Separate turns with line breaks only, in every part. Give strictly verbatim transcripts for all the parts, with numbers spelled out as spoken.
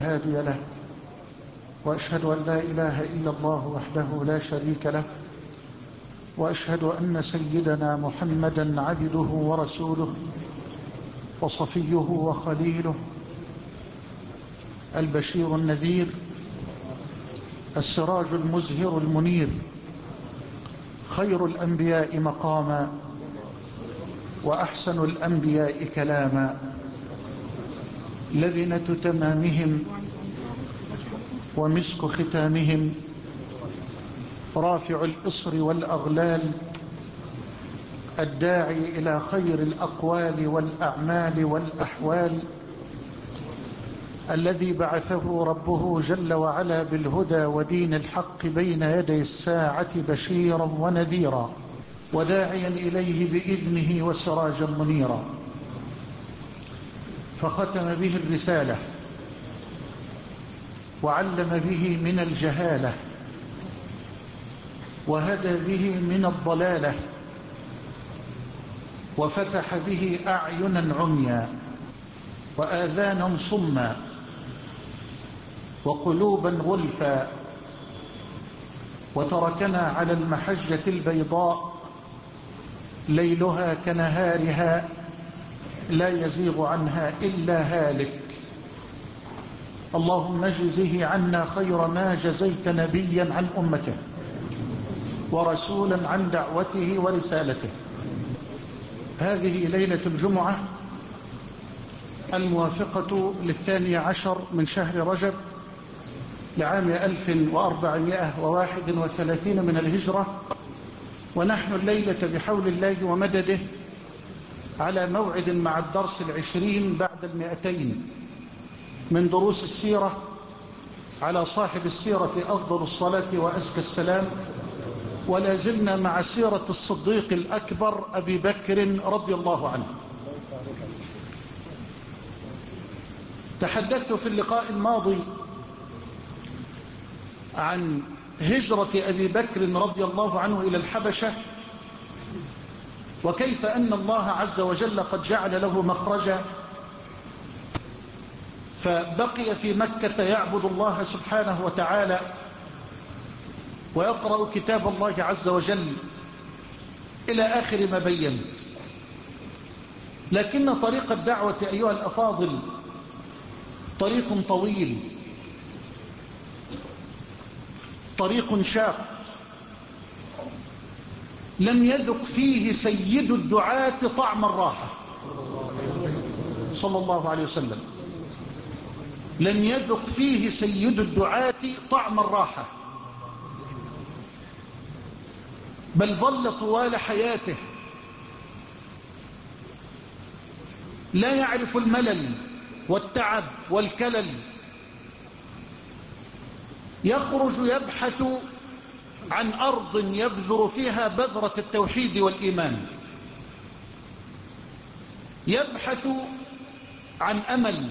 هادي له، وأشهد أن لا إله إلا الله وحده لا شريك له، وأشهد أن سيدنا محمدا عبده ورسوله وصفيه وخليله، البشير النذير، السراج المزهر المنير، خير الأنبياء مقاما وأحسن الأنبياء كلاما، لبنة تمامهم ومسك ختامهم، رافع الإصر والأغلال، الداعي إلى خير الأقوال والأعمال والأحوال، الذي بعثه ربه جل وعلا بالهدى ودين الحق بين يدي الساعة بشيرا ونذيرا، وداعيا إليه بإذنه وسراجا منيرا، فختم به الرسالة وعلم به من الجهالة، وهدى به من الضلالة، وفتح به أعينا عميا وآذانا صما وقلوبا غلفا، وتركنا على المحجة البيضاء ليلها كنهارها لا يزيغ عنها إلا هالك. اللهم اجزه عنا خير ما جزيت نبيا عن أمته ورسولا عن دعوته ورسالته. هذه ليلة الجمعة الموافقة للثاني عشر من شهر رجب لعام ألف وأربعمائة وواحد وثلاثين من الهجرة، ونحن الليلة بحول الله ومدده على موعد مع الدرس العشرين بعد المئتين من دروس السيرة على صاحب السيرة أفضل الصلاة وأزكى السلام، ولا زلنا مع سيرة الصديق الأكبر أبي بكر رضي الله عنه. تحدثت في اللقاء الماضي عن هجرة أبي بكر رضي الله عنه إلى الحبشة، وكيف أن الله عز وجل قد جعل له مخرجا، فبقي في مكة يعبد الله سبحانه وتعالى ويقرأ كتاب الله عز وجل إلى آخر ما بينت. لكن طريق الدعوة أيها الأفاضل طريق طويل، طريق شاق، لم يذق فيه سيد الدعاة طعم الراحة صلى الله عليه وسلم، لم يذق فيه سيد الدعاة طعم الراحة، بل ظل طوال حياته لا يعرف الملل والتعب والكلل، يخرج يبحث عن أرض يبذر فيها بذرة التوحيد والإيمان، يبحث عن أمل،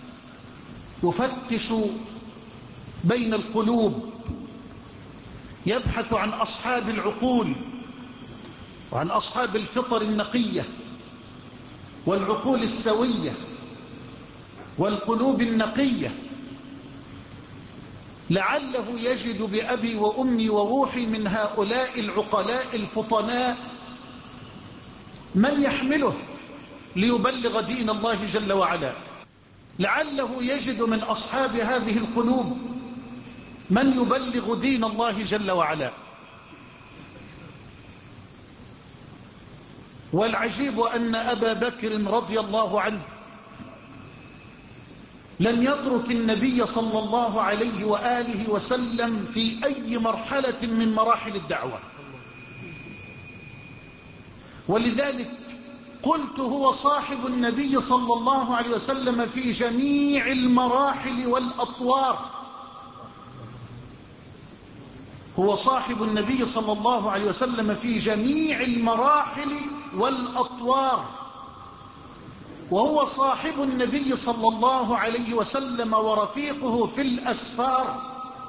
يفتش بين القلوب، يبحث عن أصحاب العقول وعن أصحاب الفطر النقية والعقول السوية والقلوب النقية، لعله يجد بأبي وأمي وروحي من هؤلاء العقلاء الفطناء من يحمله ليبلغ دين الله جل وعلا، لعله يجد من أصحاب هذه القلوب من يبلغ دين الله جل وعلا. والعجيب أن أبا بكر رضي الله عنه لم يترك النبي صلى الله عليه وآله وسلم في أي مرحلة من مراحل الدعوة، ولذلك قلت هو صاحب النبي صلى الله عليه وسلم في جميع المراحل والأطوار، هو صاحب النبي صلى الله عليه وسلم في جميع المراحل والأطوار، وهو صاحب النبي صلى الله عليه وسلم ورفيقه في الأسفار،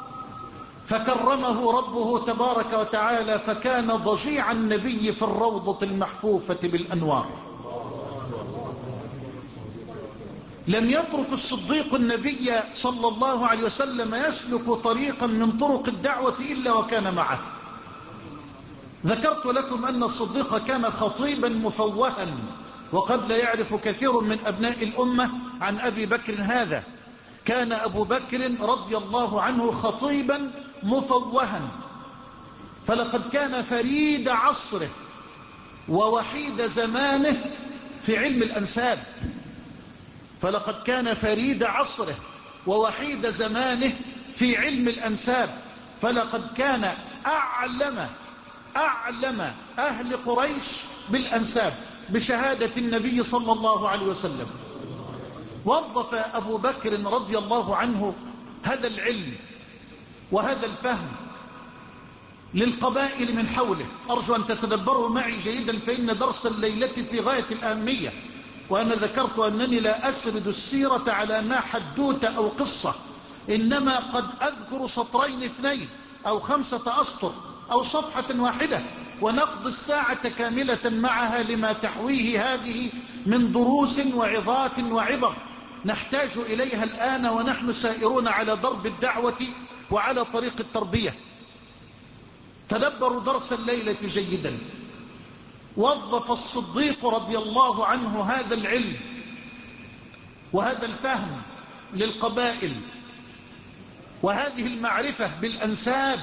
فكرمه ربه تبارك وتعالى فكان ضجيع النبي في الروضة المحفوفة بالأنوار. لم يترك الصديق النبي صلى الله عليه وسلم يسلك طريقا من طرق الدعوة إلا وكان معه. ذكرت لكم أن الصديق كان خطيبا مفوها، وقد لا يعرف كثير من أبناء الأمة عن أبي بكر هذا. كان أبو بكر رضي الله عنه خطيبا مفوها، فلقد كان فريد عصره ووحيد زمانه في علم الأنساب. فلقد كان فريد عصره ووحيد زمانه في علم الأنساب. فلقد كان أعلم أعلم أهل قريش بالأنساب بشهادة النبي صلى الله عليه وسلم. وظف أبو بكر رضي الله عنه هذا العلم وهذا الفهم للقبائل من حوله. أرجو أن تتدبروا معي جيدا، فإن درس الليلة في غاية الأهمية. وأنا ذكرت أنني لا أسرد السيرة على أنها حدوتة أو قصة، إنما قد أذكر سطرين اثنين أو خمسة أسطر أو صفحة واحدة، ونقضي الساعة كاملة معها لما تحويه هذه من دروس وعظات وعبر نحتاج إليها الآن ونحن سائرون على درب الدعوة وعلى طريق التربية. تدبروا درس الليلة جيدا. وظف الصديق رضي الله عنه هذا العلم وهذا الفهم للقبائل وهذه المعرفة بالأنساب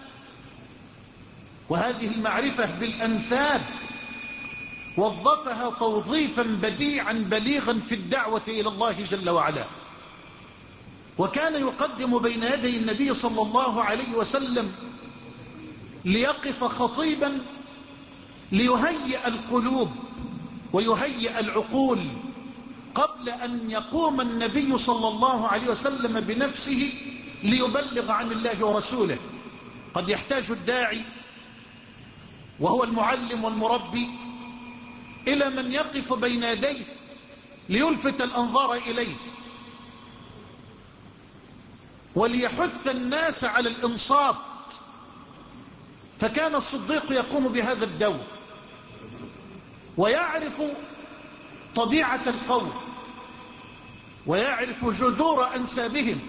وهذه المعرفة بالأنساب وظفها توظيفا بديعا بليغا في الدعوة إلى الله جل وعلا. وكان يقدم بين يدي النبي صلى الله عليه وسلم ليقف خطيبا ليهيئ القلوب ويهيئ العقول قبل أن يقوم النبي صلى الله عليه وسلم بنفسه ليبلغ عن الله ورسوله. قد يحتاج الداعي وهو المعلم والمربي إلى من يقف بين يديه ليلفت الأنظار إليه وليحث الناس على الإنصات. فكان الصديق يقوم بهذا الدور ويعرف طبيعة القوم ويعرف جذور أنسابهم،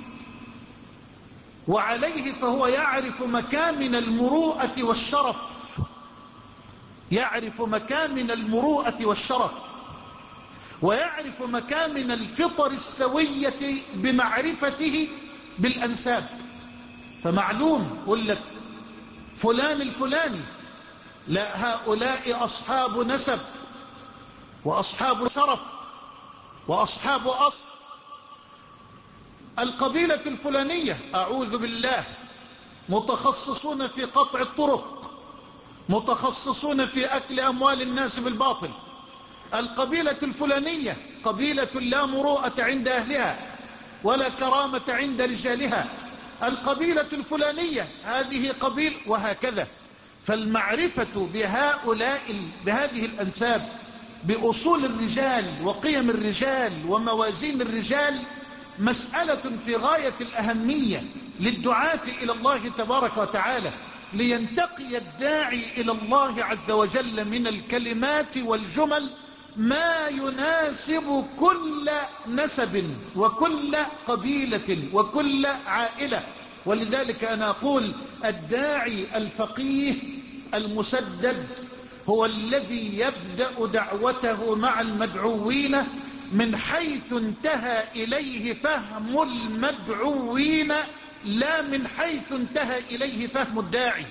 وعليه فهو يعرف مكامن المروءة والشرف يعرف مكامن المروءة والشرف ويعرف مكامن الفطر السوية بمعرفته بالأنساب. فمعلوم يقول لك فلان الفلاني، لا، هؤلاء أصحاب نسب وأصحاب شرف وأصحاب أصل. القبيلة الفلانية أعوذ بالله متخصصون في قطع الطرق، متخصصون في أكل أموال الناس بالباطل. القبيلة الفلانية قبيلة لا مروءة عند أهلها ولا كرامة عند رجالها. القبيلة الفلانية هذه قبيل، وهكذا. فالمعرفة بهؤلاء بهذه الأنساب بأصول الرجال وقيم الرجال وموازين الرجال مسألة في غاية الأهمية للدعاة إلى الله تبارك وتعالى، لينتقي الداعي إلى الله عز وجل من الكلمات والجمل ما يناسب كل نسب وكل قبيلة وكل عائلة. ولذلك أنا أقول الداعي الفقيه المسدد هو الذي يبدأ دعوته مع المدعوين من حيث انتهى إليه فهم المدعوين، لا من حيث انتهى إليه فهم الداعي.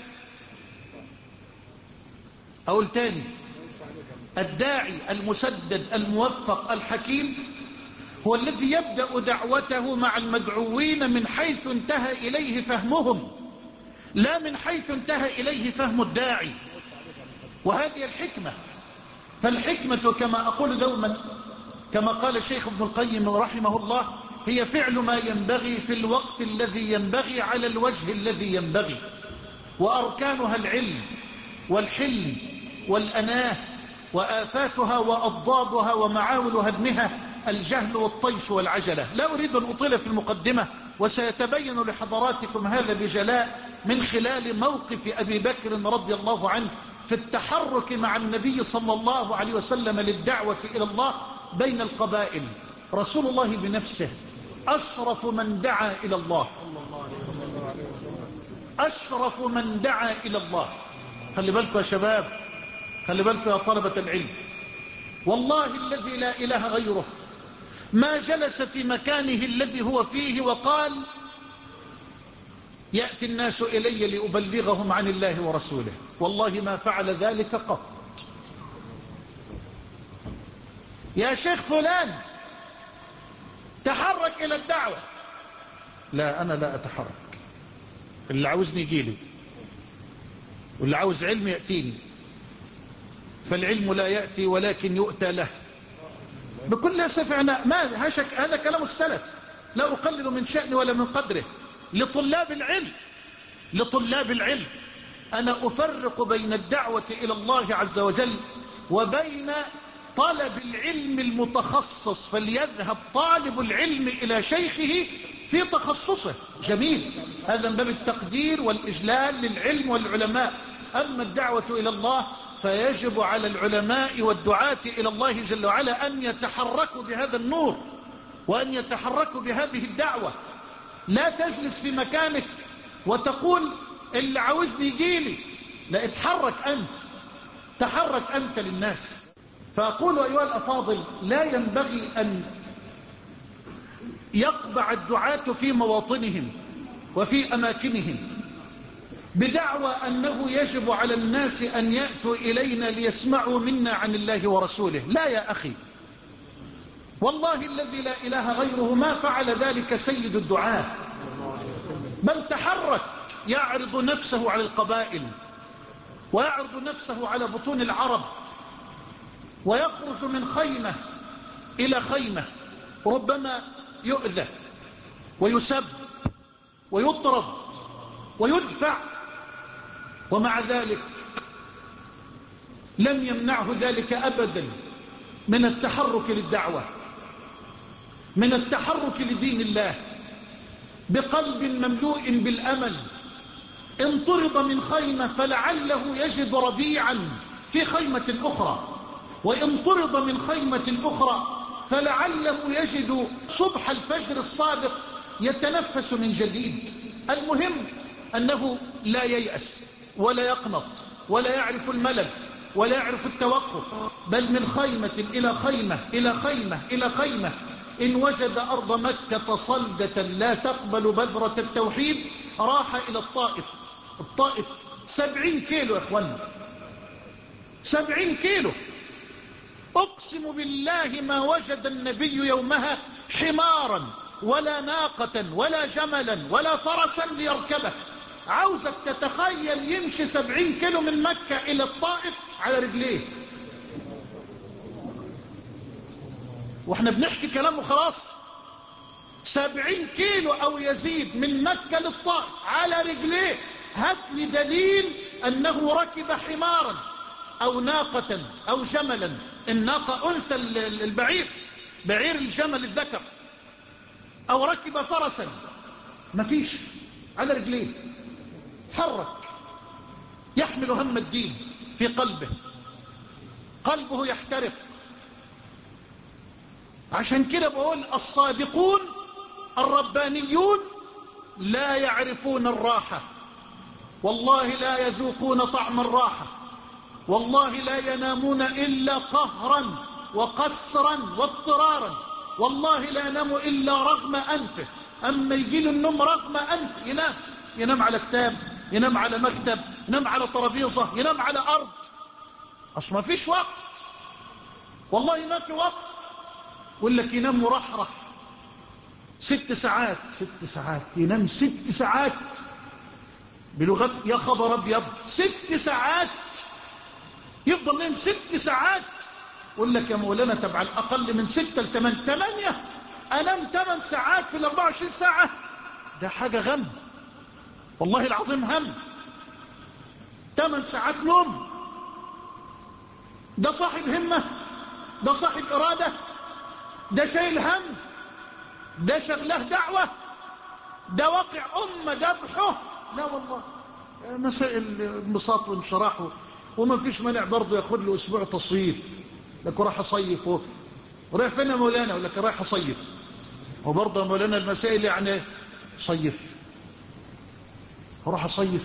أقول تاني، الداعي المسدد الموفق الحكيم هو الذي يبدأ دعوته مع المدعوين من حيث انتهى إليه فهمهم، لا من حيث انتهى إليه فهم الداعي. وهذه الحكمة. فالحكمة كما أقول دوما، كما قال الشيخ ابن القيم رحمه الله، هي فعل ما ينبغي في الوقت الذي ينبغي على الوجه الذي ينبغي. وأركانها العلم والحلم والأناه، وآفاتها وأضدادها ومعاول هدمها الجهل والطيش والعجلة. لا أريد أن أطيل في المقدمة، وسيتبين لحضراتكم هذا بجلاء من خلال موقف أبي بكر رضي الله عنه في التحرك مع النبي صلى الله عليه وسلم للدعوة إلى الله بين القبائل. رسول الله بنفسه أشرف من دعا إلى الله، أشرف من دعا إلى الله. خلي بالكم يا شباب، خلي بالكم يا طلبة العلم، والله الذي لا إله غيره ما جلس في مكانه الذي هو فيه وقال يأتي الناس إلي لأبلغهم عن الله ورسوله، والله ما فعل ذلك قط. يا شيخ فلان تحرك إلى الدعوة، لا أنا لا أتحرك، اللي عاوزني يجيلي واللي عاوز علم يأتيني، فالعلم لا يأتي ولكن يؤتى له بكل أسف. أنا ما هشك، هذا كلام السلف، لا أقلل من شأنه ولا من قدره. لطلاب العلم، لطلاب العلم أنا أفرق بين الدعوة إلى الله عز وجل وبين طلب العلم المتخصص، فليذهب طالب العلم إلى شيخه في تخصصه، جميل، هذا من باب التقدير والإجلال للعلم والعلماء. أما الدعوة إلى الله فيجب على العلماء والدعاة إلى الله جل وعلا أن يتحركوا بهذا النور وأن يتحركوا بهذه الدعوة. لا تجلس في مكانك وتقول اللي عاوزني يجيلي، لا، اتحرك أنت، تحرك أنت للناس. فأقول أيها الأفاضل، لا ينبغي أن يقبع الدعاة في مواطنهم وفي أماكنهم بدعوى أنه يجب على الناس أن يأتوا إلينا ليسمعوا منا عن الله ورسوله. لا يا أخي، والله الذي لا إله غيره ما فعل ذلك سيد الدعاة، بل تحرك، يعرض نفسه على القبائل ويعرض نفسه على بطون العرب ويخرج من خيمة إلى خيمة، ربما يؤذى ويسب ويطرد ويدفع، ومع ذلك لم يمنعه ذلك أبدا من التحرك للدعوة، من التحرك لدين الله بقلب مملوء بالأمل. إن طرد من خيمة فلعله يجد ربيعا في خيمة أخرى، وإن طرد من خيمة أخرى فلعله يجد صبح الفجر الصادق يتنفس من جديد. المهم أنه لا ييأس ولا يقنط ولا يعرف الملل ولا يعرف التوقف، بل من خيمة إلى خيمة إلى خيمة إلى خيمة. إن وجد أرض مكة صلدة لا تقبل بذرة التوحيد راح إلى الطائف. الطائف سبعين كيلو يا أخوان، سبعين كيلو. أقسم بالله ما وجد النبي يومها حمارا ولا ناقة ولا جملا ولا فرسا ليركبه. عاوزك تتخيل يمشي سبعين كيلو من مكة إلى الطائف على رجليه، واحنا بنحكي كلامه خلاص. سبعين كيلو أو يزيد من مكة للطائف على رجليه. هات لي دليل أنه ركب حمارا أو ناقة أو جملا. الناقة أنثى البعير، بعير الجمل الذكر. أو ركب فرسا، مفيش، على رجليه. حرك، يحمل هم الدين في قلبه، قلبه يحترق. عشان كده بقول الصادقون الربانيون لا يعرفون الراحة، والله لا يذوقون طعم الراحة، والله لا ينامون إلا قهرا وقسرا واضطرارا، والله لا ينام إلا رغم أنفه. أما يجي له النوم رغم أنفه ينام، ينام على كتاب، ينام على مكتب، ينام على ترابيزة، ينام على أرض. أصلا ما فيش وقت، والله ما في وقت. يقول لك ينام مرحرح ست ساعات، ست ساعات ينام ست ساعات بلغة يا خبر أبيض، ست ساعات يفضل نايم ست ساعات. يقول لك يا مولانا تبع الأقل من ستة لثمان، ثمانية أنام ثمان ساعات في الأربعة وعشرين ساعة، ده حاجة غم، والله العظيم هم. ثمان ساعات نوم، ده صاحب همة؟ ده صاحب إرادة؟ ده شايل هم؟ ده شغله دعوة؟ ده واقع أمة ذبحه؟ لا والله، مسائل انبساط وانشراح، وما فيش مانع برضه ياخد له أسبوع تصيف، لكن راح أصيف رايح فين يا مولانا؟ أقول لك رايح أصيف. وبرضه يا مولانا المسائل يعني صيف، أروح أصيف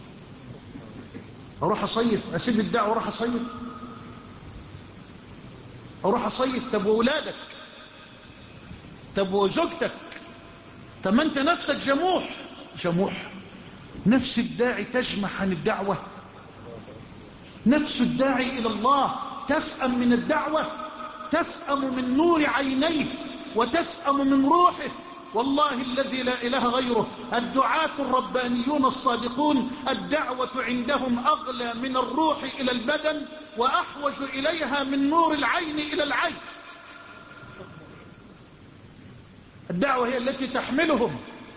أروح أصيف أسيب الدعوة وأروح أصيف أروح أصيف طب وأولادك؟ طب وزوجتك؟ طب ما أنت نفسك جموح جموح نفس الداعي تجمح عن الدعوة، نفس الداعي إلى الله تسأم من الدعوة، تسأم من نور عينيه وتسأم من روحه. والله الذي لا إله غيره الدعاة الربانيون الصادقون الدعوة عندهم أغلى من الروح إلى البدن وأحوج إليها من نور العين إلى العين. الدعوة هي التي تحملهم،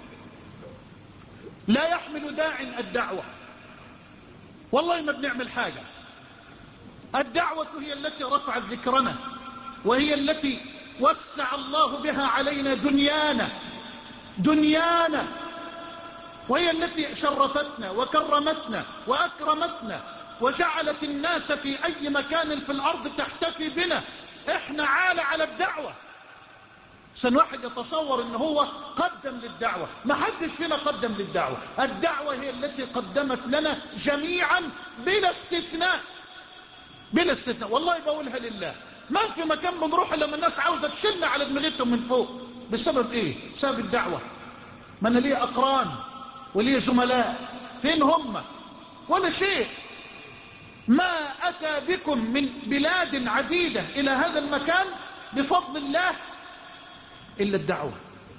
لا يحمل داع الدعوة. والله ما بنعمل حاجة. الدعوة هي التي رفعت ذكرنا، وهي التي وسع الله بها علينا دنيانا دنيانا وهي التي شرفتنا وكرمتنا وأكرمتنا وجعلت الناس في أي مكان في الأرض تحتفي بنا. احنا عالة على الدعوة. عشان واحد يتصور ان هو قدم للدعوة، ما حدش فينا قدم للدعوة. الدعوة هي التي قدمت لنا جميعا بلا استثناء بلا استثناء. والله بقولها لله، ما في مكان بنروح لما الناس عاوزة تشلنا على دماغتهم من فوق. بسبب ايه؟ بسبب الدعوة. ما انا ليه اقران وليه زملاء، فين هم؟ ولا شيء. ما اتى بكم من بلاد عديدة الى هذا المكان بفضل الله إلا الدعوة.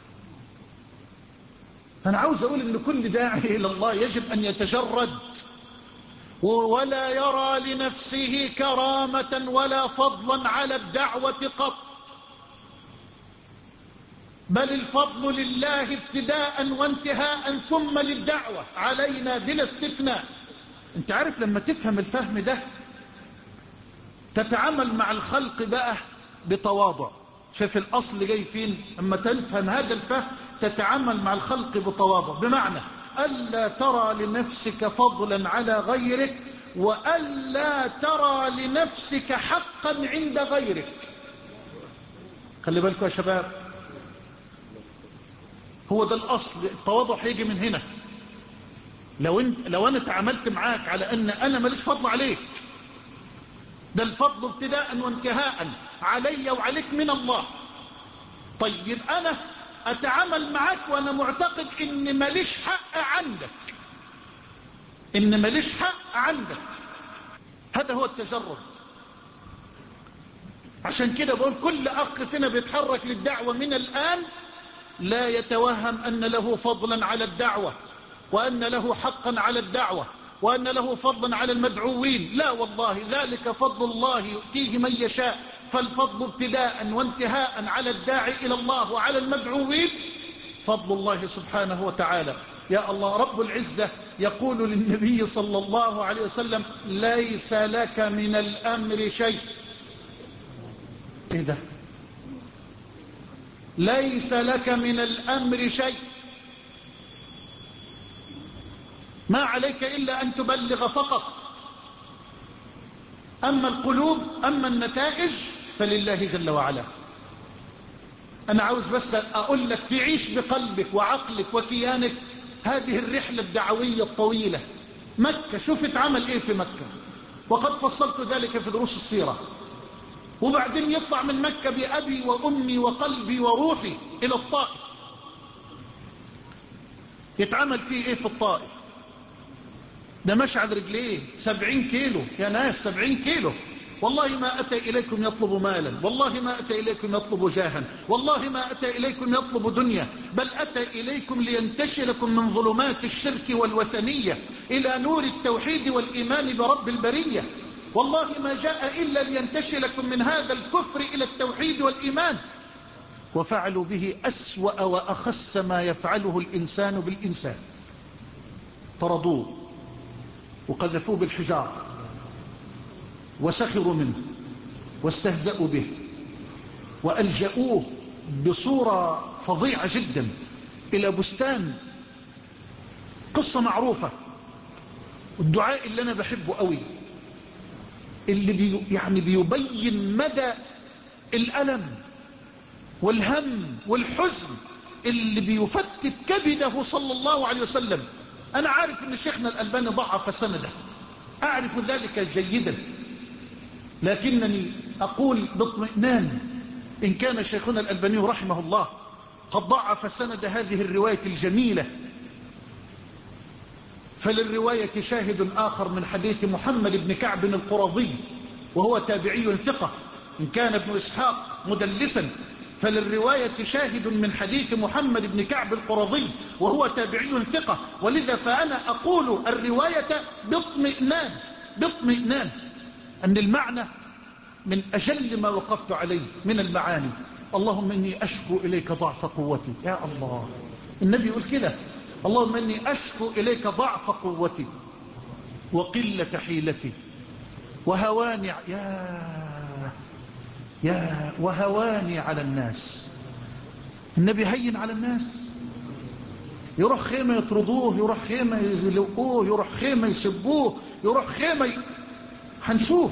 أنا عاوز أقول إن كل داعي إلى الله يجب أن يتجرد ولا يرى لنفسه كرامة ولا فضلا على الدعوة قط، بل الفضل لله ابتداء وانتهاء ثم للدعوة علينا بلا استثناء. أنت عارف لما تفهم الفهم ده تتعامل مع الخلق بقى بتواضع. شايف الأصل جاي فين؟ أما تفهم هذا الفهم تتعامل مع الخلق بتواضع، بمعنى ألا ترى لنفسك فضلا على غيرك وألا ترى لنفسك حقا عند غيرك. خلي بالكم يا شباب، هو ده الأصل. التواضع هيجي من هنا. لو, انت لو أنا تعاملت معاك على أن أنا ماليش فضل عليك، ده الفضل ابتداء وانتهاء علي وعليك من الله. طيب يبقى أنا أتعامل معك وأنا معتقد إن ماليش حق عندك، إن ماليش حق عندك. هذا هو التجرد. عشان كده بقول كل أخ فينا بيتحرك للدعوة من الآن لا يتوهم أن له فضلا على الدعوة وأن له حقا على الدعوة وأن له فضلا على المدعوين. لا والله، ذلك فضل الله يؤتيه من يشاء. فالفضل ابتداء وانتهاء على الداعي إلى الله وعلى المدعوين فضل الله سبحانه وتعالى. يا الله، رب العزة يقول للنبي صلى الله عليه وسلم: ليس لك من الأمر شيء. إيه ده؟ ليس لك من الأمر شيء، ما عليك إلا أن تبلغ فقط. أما القلوب، أما النتائج فلله جل وعلا. أنا عاوز بس أقول لك تعيش بقلبك وعقلك وكيانك هذه الرحلة الدعوية الطويلة. مكة، شوف اتعمل إيه في مكة، وقد فصلت ذلك في دروس السيرة. وبعدين يطلع من مكة بأبي وأمي وقلبي وروحي إلى الطائف، يتعمل فيه إيه في الطائف؟ ده مشعل رجليه سبعين كيلو يا ناس، سبعين كيلو. والله ما أتى إليكم يطلب مالا، والله ما أتى إليكم يطلب جاها، والله ما أتى إليكم يطلب دنيا، بل أتى إليكم لينتشلكم من ظلمات الشرك والوثنية إلى نور التوحيد والإيمان برب البرية. والله ما جاء إلا لينتشلكم من هذا الكفر إلى التوحيد والإيمان. وفعلوا به أسوأ وأخس ما يفعله الإنسان بالإنسان. طردوه وقذفوه بالحجار وسخروا منه واستهزأوا به وألجأوه بصورة فظيعة جدا إلى بستان. قصة معروفة. الدعاء اللي أنا بحبه قوي، اللي بي يعني بيبين مدى الألم والهم والحزن اللي بيفتت كبده صلى الله عليه وسلم. أنا عارف أن شيخنا الألباني ضعف سنده، أعرف ذلك جيدا، لكنني أقول باطمئنان إن كان شيخنا الألباني رحمه الله قد ضعف سند هذه الرواية الجميلة، فللرواية شاهد آخر من حديث محمد بن كعب القرظي وهو تابعي ثقة، إن كان ابن إسحاق مدلسا فللرواية شاهد من حديث محمد بن كعب القرظي وهو تابعي ثقة، ولذا فأنا أقول الرواية باطمئنان باطمئنان أن المعنى من أجل ما وقفت عليه من المعاني. اللهم إني أشكو إليك ضعف قوتي، يا الله النبي يقول كده، اللهم إني أشكو إليك ضعف قوتي وقلة حيلتي وهواني يا يا وهواني على الناس. النبي هين على الناس، يروح خيمة يطردوه، يروح خيمة يزلقوه، يروح خيمة يسبوه، يروح خيمة ي... هنشوف.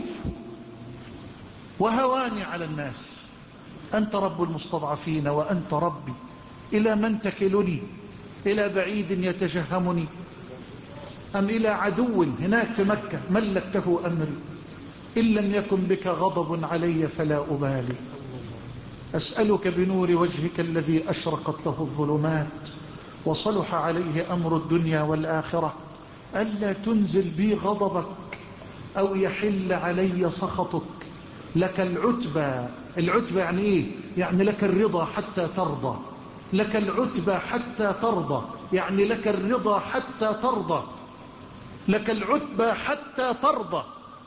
وهواني على الناس، أنت رب المستضعفين وأنت ربي، إلى من تكلني؟ إلى بعيد يتجهمني أم إلى عدو هناك في مكة ملكته أمري؟ إن لم يكن بك غضب علي فلا أبالي، أسألك بنور وجهك الذي أشرقت له الظلمات وصلح عليه أمر الدنيا والآخرة ألا تنزل بي غضبك أو يحل علي سخطك. لك العتبى، العتبى يعني إيه؟ يعني لك الرضا حتى ترضى، لك العتبى حتى ترضى، يعني لك الرضا حتى ترضى، لك العتبى حتى ترضى.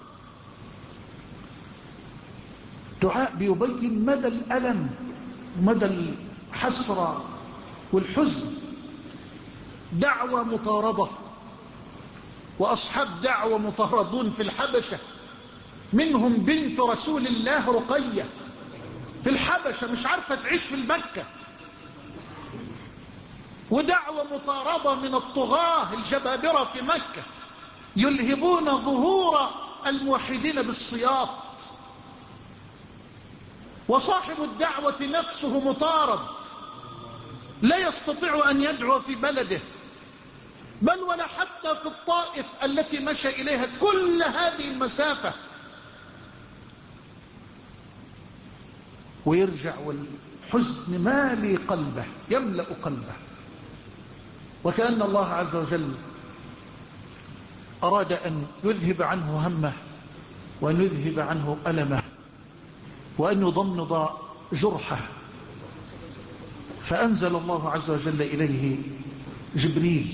دعاء بيبين مدى الألم ومدى الحسرة والحزن. دعوة مطاردة، وأصحاب دعوة مطاردون في الحبشة، منهم بنت رسول الله رقية في الحبشة مش عارفة تعيش في المكة، ودعوة مطاردة من الطغاة الجبابرة في مكة يلهبون ظهور الموحدين بالسياط، وصاحب الدعوة نفسه مطارد لا يستطيع أن يدعو في بلده، بل ولا حتى في الطائف التي مشى إليها كل هذه المسافة، ويرجع والحزن مالي قلبه يملأ قلبه، وكأن الله عز وجل أراد أن يذهب عنه همه وأن يذهب عنه ألمه وأن يضمد جرحه، فأنزل الله عز وجل إليه جبريل،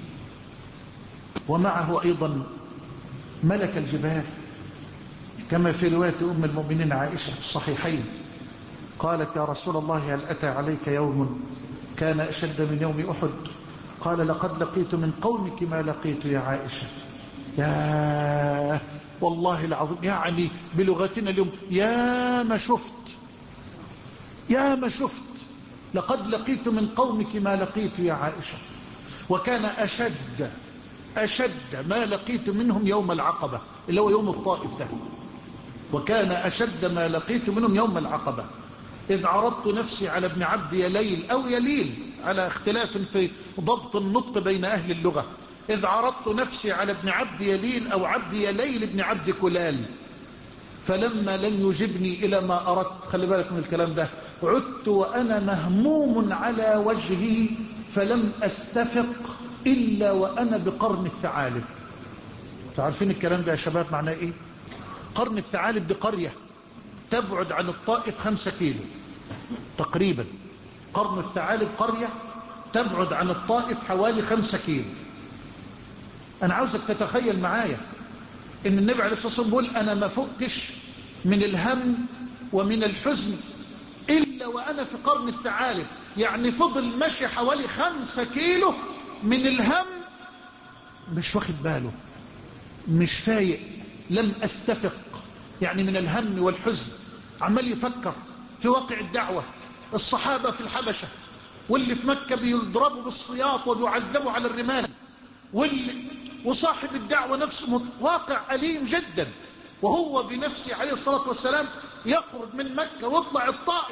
ومعه أيضا ملك الجبال، كما في رواية أم المؤمنين عائشة في الصحيحين قالت: يا رسول الله هل أتى عليك يوم كان أشد من يوم أحد؟ قال: لقد لقيت من قومك ما لقيت يا عائشة. يا والله العظيم، يعني بلغتنا اليوم يا ما شفت، يا ما شفت، لقد لقيت من قومك ما لقيت يا عائشة. وكان أشد أشد ما لقيت منهم يوم العقبة اللي هو يوم الطائف ده، وكان أشد ما لقيت منهم يوم العقبة إذ عرضت نفسي على ابن عبد يليل أو يليل على اختلاف في ضبط النطق بين أهل اللغة، إذ عرضت نفسي على ابن عبد يليل أو عبد يليل ابن عبد كلال فلما لم يجبني إلى ما أردت، خلي بالك من الكلام ده، عدت وأنا مهموم على وجهي فلم أستفق إلا وأنا بقرن الثعالب. تعرفين الكلام ده يا شباب معناه إيه؟ قرن الثعالب دي قرية تبعد عن الطائف خمسة كيلو تقريبا. قرن الثعالب قرية تبعد عن الطائف حوالي خمسة كيلو. أنا عاوزك تتخيل معايا إن النبي عليه الصلاة والسلام بيقول: أنا ما فقتش من الهم ومن الحزن إلا وأنا في قرن الثعالب، يعني فضل مشي حوالي خمسة كيلو من الهم، مش واخد باله، مش فايق، لم أستفق، يعني من الهم والحزن عمال يفكر في واقع الدعوة، الصحابة في الحبشة واللي في مكة بيضربوا بالسياط وبيعذبوا على الرمال، واللي وصاحب الدعوة نفسه واقع أليم جدا، وهو بنفسه عليه الصلاة والسلام يخرج من مكة ويطلع الطائف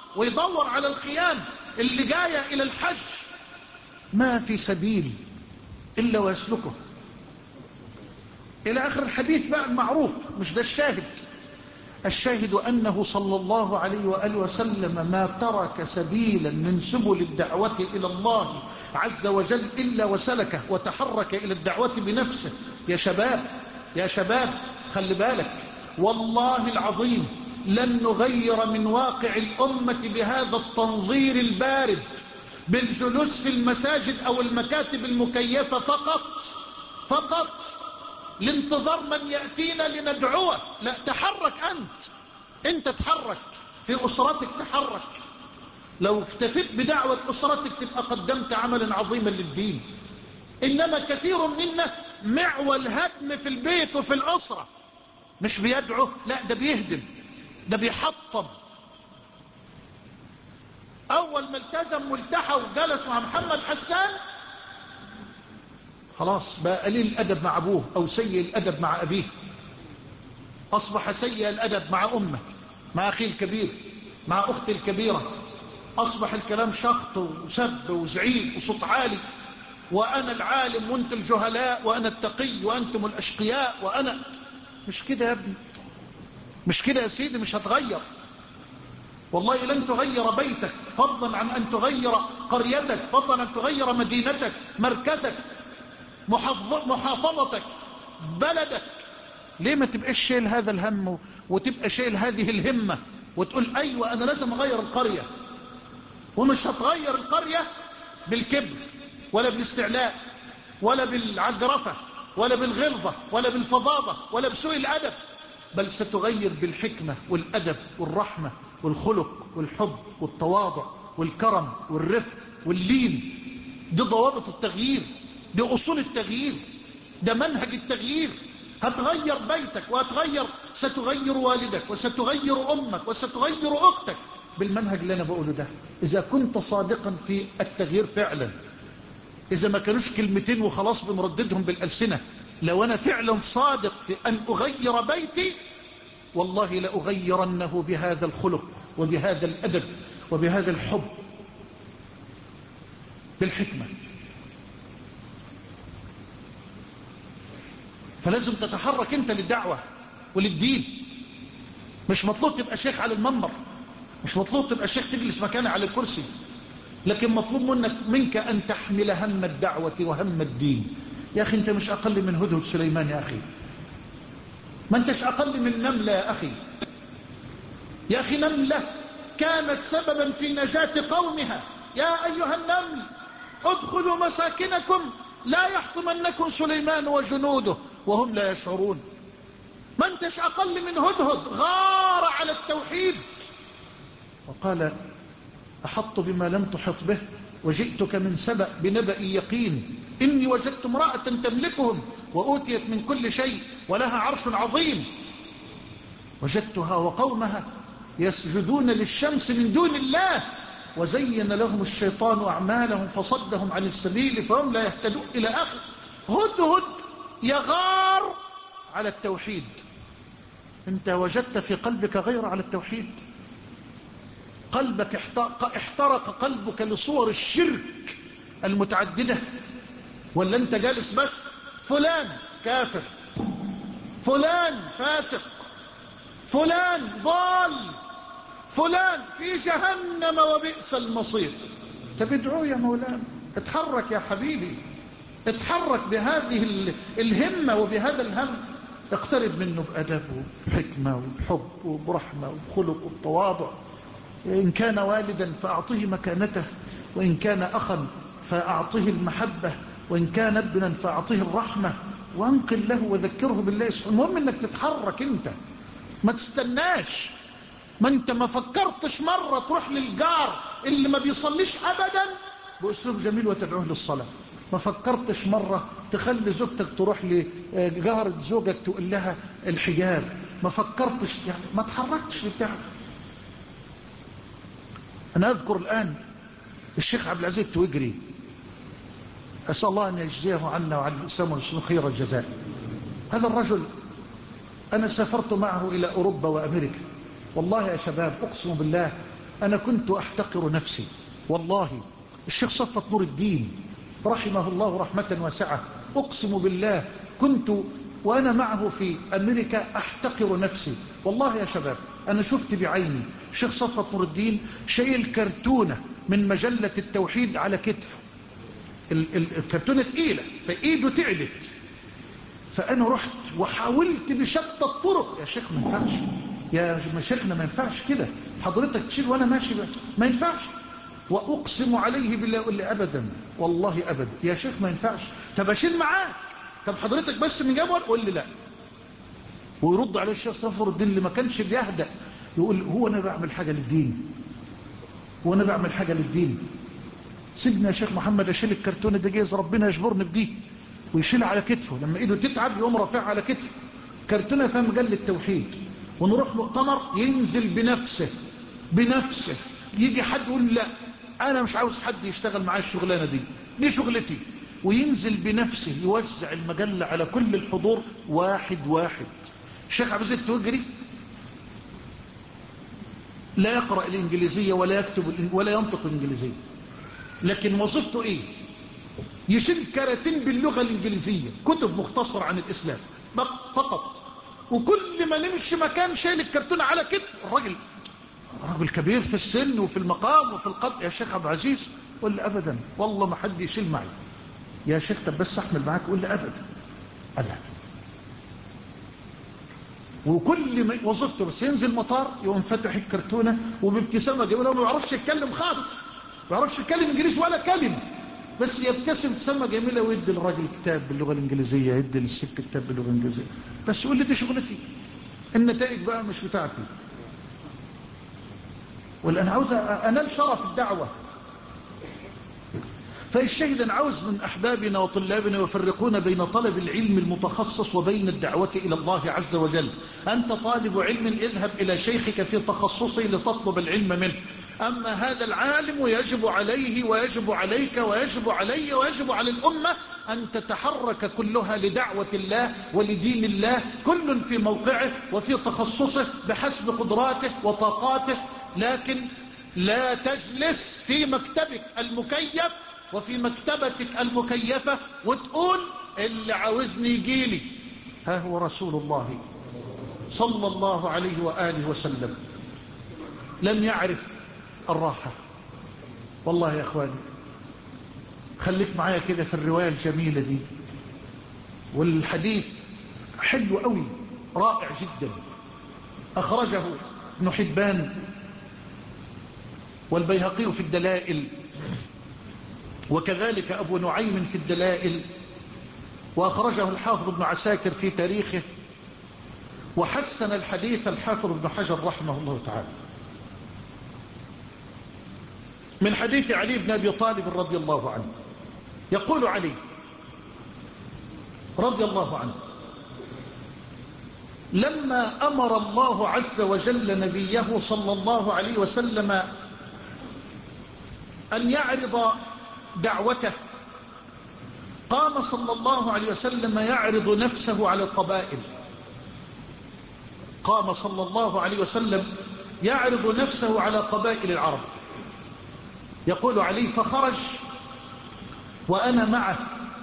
ويدور على الخيام اللي جاية إلى الحج، ما في سبيل إلا ويسلكه إلى آخر الحديث بقى المعروف. مش ده الشاهد. الشاهد أنه صلى الله عليه وآله وسلم ما ترك سبيلا من سبل الدعوة إلى الله عز وجل إلا وسلكه وتحرك إلى الدعوة بنفسه. يا شباب يا شباب خلي بالك، والله العظيم لن نغير من واقع الأمة بهذا التنظير البارد بالجلوس في المساجد أو المكاتب المكيفة فقط فقط لانتظار من يأتينا لندعوه. لا، تحرك أنت أنت تحرك في أسرتك، تحرك. لو اكتفيت بدعوة أسرتك تبقى قدمت عملا عظيما للدين. إنما كثير منا معول هدم في البيت وفي الأسرة، مش بيدعو، لا ده بيهدم، ده بيحطم. أول ما التزم والتحى وجلس مع محمد حسان خلاص بقى قليل الأدب مع أبوه أو سيء الأدب مع أبيه، أصبح سيء الأدب مع أمه، مع أخيه الكبير، مع أختي الكبيرة. أصبح الكلام شخط وسب وزعيق وصوت عالي، وأنا العالم وأنت الجهلاء، وأنا التقي وأنتم الأشقياء، وأنا. مش كده يا ابني، مش كده يا سيدي، مش هتغير. والله لن تغير بيتك، فضلا عن أن تغير قريتك، فضلا عن أن تغير مدينتك، مركزك، محافظتك، بلدك. ليه ما تبقاش شايل هذا الهم وتبقى شايل هذه الهمة وتقول أيوة أنا لازم أغير القرية؟ ومش هتغير القرية بالكبر ولا بالاستعلاء ولا بالعجرفة ولا بالغلظة ولا بالفظاظة ولا بسوء الأدب، بل ستغير بالحكمة والأدب والرحمة والخلق والحب والتواضع والكرم والرفق واللين. دي ضوابط التغيير، دي أصول التغيير، ده منهج التغيير. هتغير بيتك وهتغير، ستغير والدك وستغير أمك وستغير أختك بالمنهج اللي أنا بقوله ده، إذا كنت صادقا في التغيير فعلا. إذا ما كانوش كلمتين وخلاص بنرددهم بالألسنة. لو أنا فعلا صادق في أن أغير بيتي، والله لأغيرنه بهذا الخلق وبهذا الأدب وبهذا الحب، بالحكمة. فلازم تتحرك انت للدعوة وللدين. مش مطلوب تبقى شيخ على المنبر، مش مطلوب تبقى شيخ تجلس مكانه على الكرسي، لكن مطلوب منك, منك أن تحمل هم الدعوة وهم الدين. يا أخي أنت مش أقل من هدهد سليمان يا أخي، ما أنتش أقل من نملة يا أخي. يا أخي نملة كانت سببا في نجاة قومها. يا أيها النمل ادخلوا مساكنكم لا يحطمنكم سليمان وجنوده وهم لا يشعرون. ما أنتش أقل من هدهد، غار على التوحيد وقال أحط بما لم تحط به وجئتك من سبأ بنبأ يقين إني وجدت امرأة تملكهم وأوتيت من كل شيء ولها عرش عظيم وجدتها وقومها يسجدون للشمس من دون الله وزين لهم الشيطان أعمالهم فصدهم عن السبيل فهم لا يهتدون إلى آخر. هدهد يغار على التوحيد. أنت وجدت في قلبك غير على التوحيد؟ قلبك احترق قلبك لصور الشرك المتعددة، ولا أنت جالس بس فلان كافر، فلان فاسق، فلان ضال، فلان في جهنم وبئس المصير؟ تبدعوا يا مولانا، اتحرك يا حبيبي، اتحرك بهذه الهمة وبهذا الهم. اقترب منه بأدب وبحكمة وبحب وبرحمة وبخلق وبتواضع. إن كان والدا فأعطيه مكانته، وإن كان أخا فأعطيه المحبة، وإن كان ابنا فأعطيه الرحمة، وانقل له وذكره بالله. المهم انك تتحرك انت، ما تستناش. ما انت ما فكرتش مرة تروح للجار اللي ما بيصليش أبدا بأسلوب جميل وتدعوه للصلاة؟ ما فكرتش مرة تخلي زوجتك تروح لجارة زوجك تقول لها الحجاب؟ ما فكرتش يعني، ما تحركتش لبتاعك. أنا أذكر الآن الشيخ عبد العزيز التويجري، أسأل الله أن يجزيه عنا وعن الإسلام والمسلمين خير الجزاء. هذا الرجل أنا سافرت معه إلى أوروبا وأمريكا، والله يا شباب أقسم بالله أنا كنت أحتقر نفسي والله. الشيخ صفة نور الدين رحمه الله رحمة واسعة، أقسم بالله كنت وأنا معه في أمريكا أحتقر نفسي والله يا شباب. أنا شفت بعيني الشيخ صفة نور الدين شايل كرتونة من مجلة التوحيد على كتفه، الكرتونة تقيلة فإيده تعبت، فأنا رحت وحاولت بشتى الطرق. يا شيخ ما ينفعش، يا مشايخنا ما ينفعش كده، حضرتك تشيل وأنا ماشي بقى. ما ينفعش. وأقسم عليه بالله يقول لي أبدا والله أبدا يا شيخ ما ينفعش. طب أشيل معاك، طب حضرتك بس من جبل، قول لي لا. ويرد عليه الشيخ صفر الدين اللي ما كانش بيهدأ يقول هو أنا بعمل حاجة للدين، هو أنا بعمل حاجة للدين؟ سيدنا يا شيخ محمد أشيل الكرتونة دي جايز ربنا يجبرني بدي، ويشيلها على كتفه، لما ايده تتعب يقوم رافعها على كتفه، كرتونة فيها مجلة التوحيد. ونروح مؤتمر ينزل بنفسه بنفسه، يجي حد يقول لا انا مش عاوز حد يشتغل معايا الشغلانه دي، دي شغلتي، وينزل بنفسه يوزع المجله على كل الحضور واحد واحد. الشيخ عبد العزيز التوجري لا يقرأ الانجليزيه ولا يكتب ولا ينطق الانجليزيه، لكن وظيفته ايه؟ يشيل كراتين باللغه الانجليزيه، كتب مختصره عن الاسلام فقط، وكل ما نمشي مكان شايل الكرتونه على كتف. الراجل راجل كبير في السن وفي المقام وفي القدر. يا شيخ عبد العزيز قول لي ابدا والله ما حد يشيل معي. يا شيخ طب بس احمل معاك، قول لي ابدا ابدا. وكل ما وظيفته بس ينزل مطار يقوم فاتح الكرتونه وبابتسامه جميله، ما بيعرفش يتكلم خالص، ما بيعرفش يتكلم انجليزي ولا كلمه، بس يبتسم ابتسامه جميله ويدي للراجل كتاب باللغه الانجليزيه، يدي للست كتاب باللغه الانجليزيه، بس يقول لي دي شغلتي، النتائج بقى مش بتاعتي. ولا انا عاوز انال شرف الدعوه. فالشيخ انا عاوز من احبابنا وطلابنا يفرقون بين طلب العلم المتخصص وبين الدعوه الى الله عز وجل. انت طالب علم اذهب الى شيخك في تخصصه لتطلب العلم منه، اما هذا العالم يجب عليه ويجب عليك ويجب علي ويجب على الامه ان تتحرك كلها لدعوه الله ولدين الله، كل في موقعه وفي تخصصه بحسب قدراته وطاقاته، لكن لا تجلس في مكتبك المكيف وفي مكتبتك المكيفة وتقول اللي عاوزني يجيلي. ها هو رسول الله صلى الله عليه وآله وسلم لم يعرف الراحة. والله يا أخواني خليك معايا كده في الرواية الجميلة دي، والحديث حلو قوي رائع جدا، أخرجه ابن حبان والبيهقي في الدلائل، وكذلك أبو نعيم في الدلائل، وأخرجه الحافظ ابن عساكر في تاريخه، وحسن الحديث الحافظ ابن حجر رحمه الله تعالى من حديث علي بن أبي طالب رضي الله عنه. يقول علي رضي الله عنه لما أمر الله عز وجل نبيه صلى الله عليه وسلم أن يعرض دعوته، قام صلى الله عليه وسلم يعرض نفسه على القبائل، قام صلى الله عليه وسلم يعرض نفسه على قبائل العرب. يقول علي فخرج وأنا معه،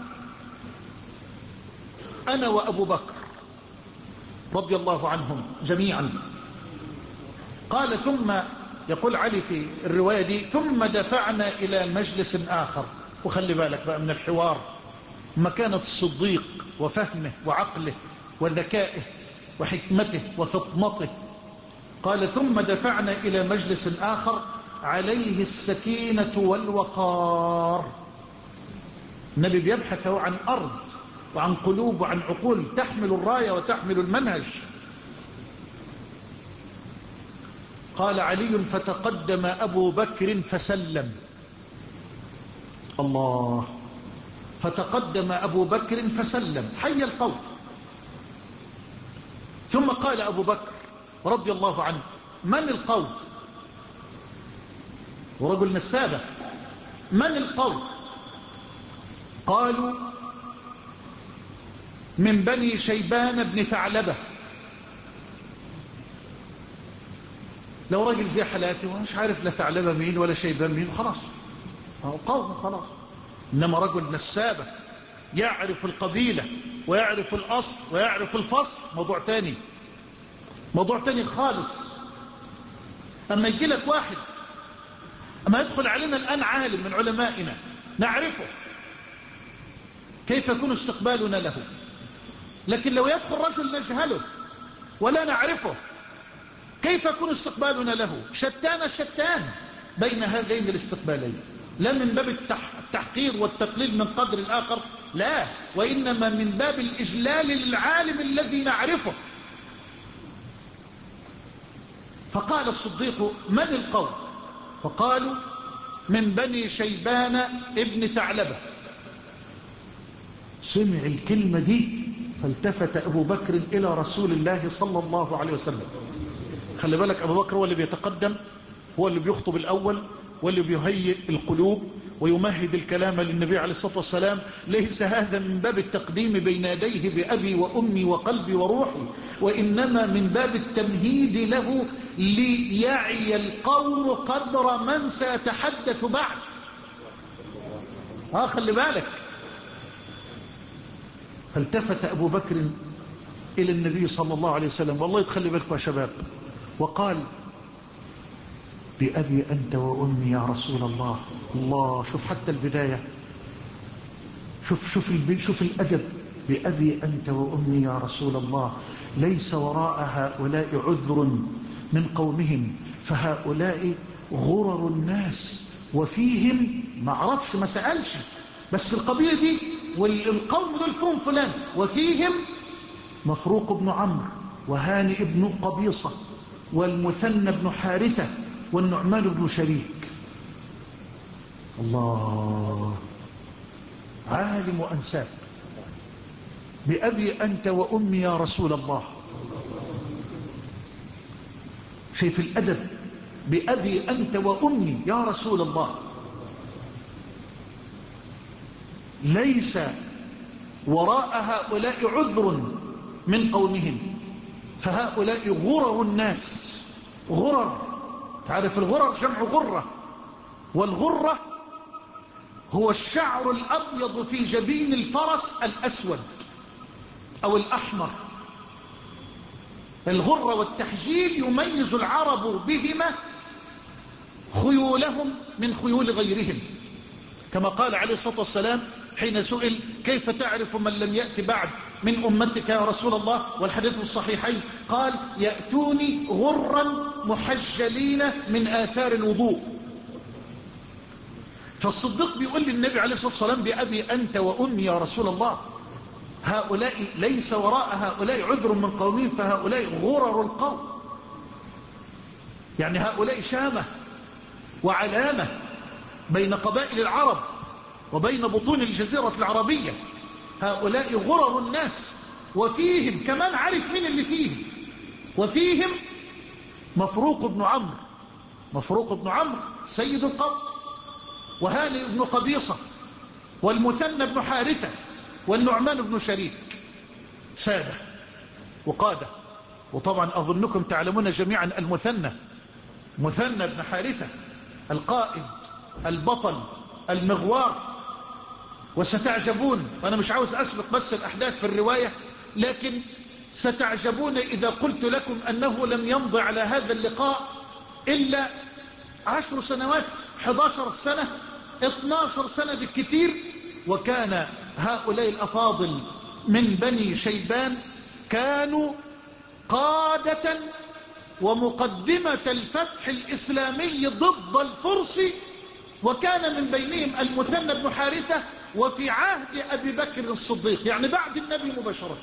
أنا وأبو بكر رضي الله عنهم جميعا. قال ثم يقول علي في الرواية دي ثم دفعنا إلى مجلس آخر. وخلي بالك بقى من الحوار، مكانة الصديق وفهمه وعقله وذكائه وحكمته وفطنته. قال ثم دفعنا إلى مجلس آخر عليه السكينة والوقار. النبي بيبحث عن أرض وعن قلوب وعن عقول تحمل الراية وتحمل المنهج. قال علي فتقدم أبو بكر فسلم. الله، فتقدم أبو بكر فسلم حي القوم. ثم قال أبو بكر رضي الله عنه من القوم؟ ورجل نسابة، من القوم؟ قالوا من بني شيبان بن ثعلبة. لو راجل زي حالاتي ومش عارف لا ثعلبة مين ولا شيبان مين خلاص هو قوم خلاص. إنما رجل نسابة يعرف القبيلة ويعرف الأصل ويعرف الفصل موضوع تاني، موضوع تاني خالص. أما يجي لك واحد، أما يدخل علينا الآن عالم من علمائنا نعرفه، كيف يكون استقبالنا له؟ لكن لو يدخل رجل نجهله ولا نعرفه كيف يكون استقبالنا له؟ شتان الشتان بين هذين الاستقبالين، لا من باب التحقير والتقليل من قدر الآخر، لا، وإنما من باب الإجلال للعالم الذي نعرفه. فقال الصديق: من القوم؟ فقالوا: من بني شيبان ابن ثعلبة. سمع الكلمة دي فالتفت أبو بكر إلى رسول الله صلى الله عليه وسلم. خلي بالك، أبو بكر هو اللي بيتقدم، هو اللي بيخطب الأول، واللي بيهيئ القلوب ويمهد الكلام للنبي عليه الصلاة والسلام. ليس هذا من باب التقديم بين يديه بأبي وأمي وقلبي وروحي، وإنما من باب التمهيد له ليعي القوم قدر من سيتحدث بعد. آه خلي بالك. فالتفت أبو بكر إلى النبي صلى الله عليه وسلم، والله تخلي بالكم يا شباب، وقال: بأبي أنت وأمي يا رسول الله. الله، شوف حتى البداية، شوف شوف شوف الأدب. بأبي أنت وأمي يا رسول الله، ليس وراء هؤلاء عذر من قومهم، فهؤلاء غرر الناس وفيهم، ما عرفش ما سألش، بس القبيلة دي والقوم دول فيهم فلان، وفيهم مفروق بن عمرو وهانئ بن قبيصة والمثنى بن حارثة والنعمان بن شريك. الله، عالم وأنساب. بأبي أنت وأمي يا رسول الله. شايف الأدب؟ بأبي أنت وأمي يا رسول الله. ليس وراء هؤلاء عذر من قومهم، فهؤلاء غرر الناس. غرر، تعرف الغرر جمع غرة، والغرة هو الشعر الأبيض في جبين الفرس الأسود أو الأحمر. الغرة والتحجيل يميز العرب بهما خيولهم من خيول غيرهم، كما قال عليه الصلاة والسلام حين سئل: كيف تعرف من لم يأت بعد من أمتك يا رسول الله؟ والحديث الصحيحين، قال: يأتوني غرا محجلين من آثار الوضوء. فالصديق بيقول للنبي عليه الصلاة والسلام: بأبي أنت وأمي يا رسول الله، هؤلاء ليس وراء هؤلاء عذر من قومهم، فهؤلاء غرر القوم. يعني هؤلاء شامة وعلامة بين قبائل العرب وبين بطون الجزيرة العربية. هؤلاء غرر الناس، وفيهم كمان عارف مين اللي فيهم، وفيهم مفروق بن عمرو. مفروق بن عمرو سيد القوم، وهانئ بن قبيصة والمثنى بن حارثة والنعمان بن شريك، سادة وقادة. وطبعا أظنكم تعلمون جميعا المثنى، مثنى بن حارثة القائد البطل المغوار. وستعجبون، وأنا مش عاوز أسبق بس الأحداث في الرواية، لكن ستعجبون إذا قلت لكم أنه لم يمضي على هذا اللقاء إلا عشر سنوات، احد عشر سنة، اثني عشر سنة بالكثير. وكان هؤلاء الأفاضل من بني شيبان كانوا قادة ومقدمة الفتح الإسلامي ضد الفرس، وكان من بينهم المثنى بن حارثة، وفي عهد أبي بكر الصديق، يعني بعد النبي مباشرة.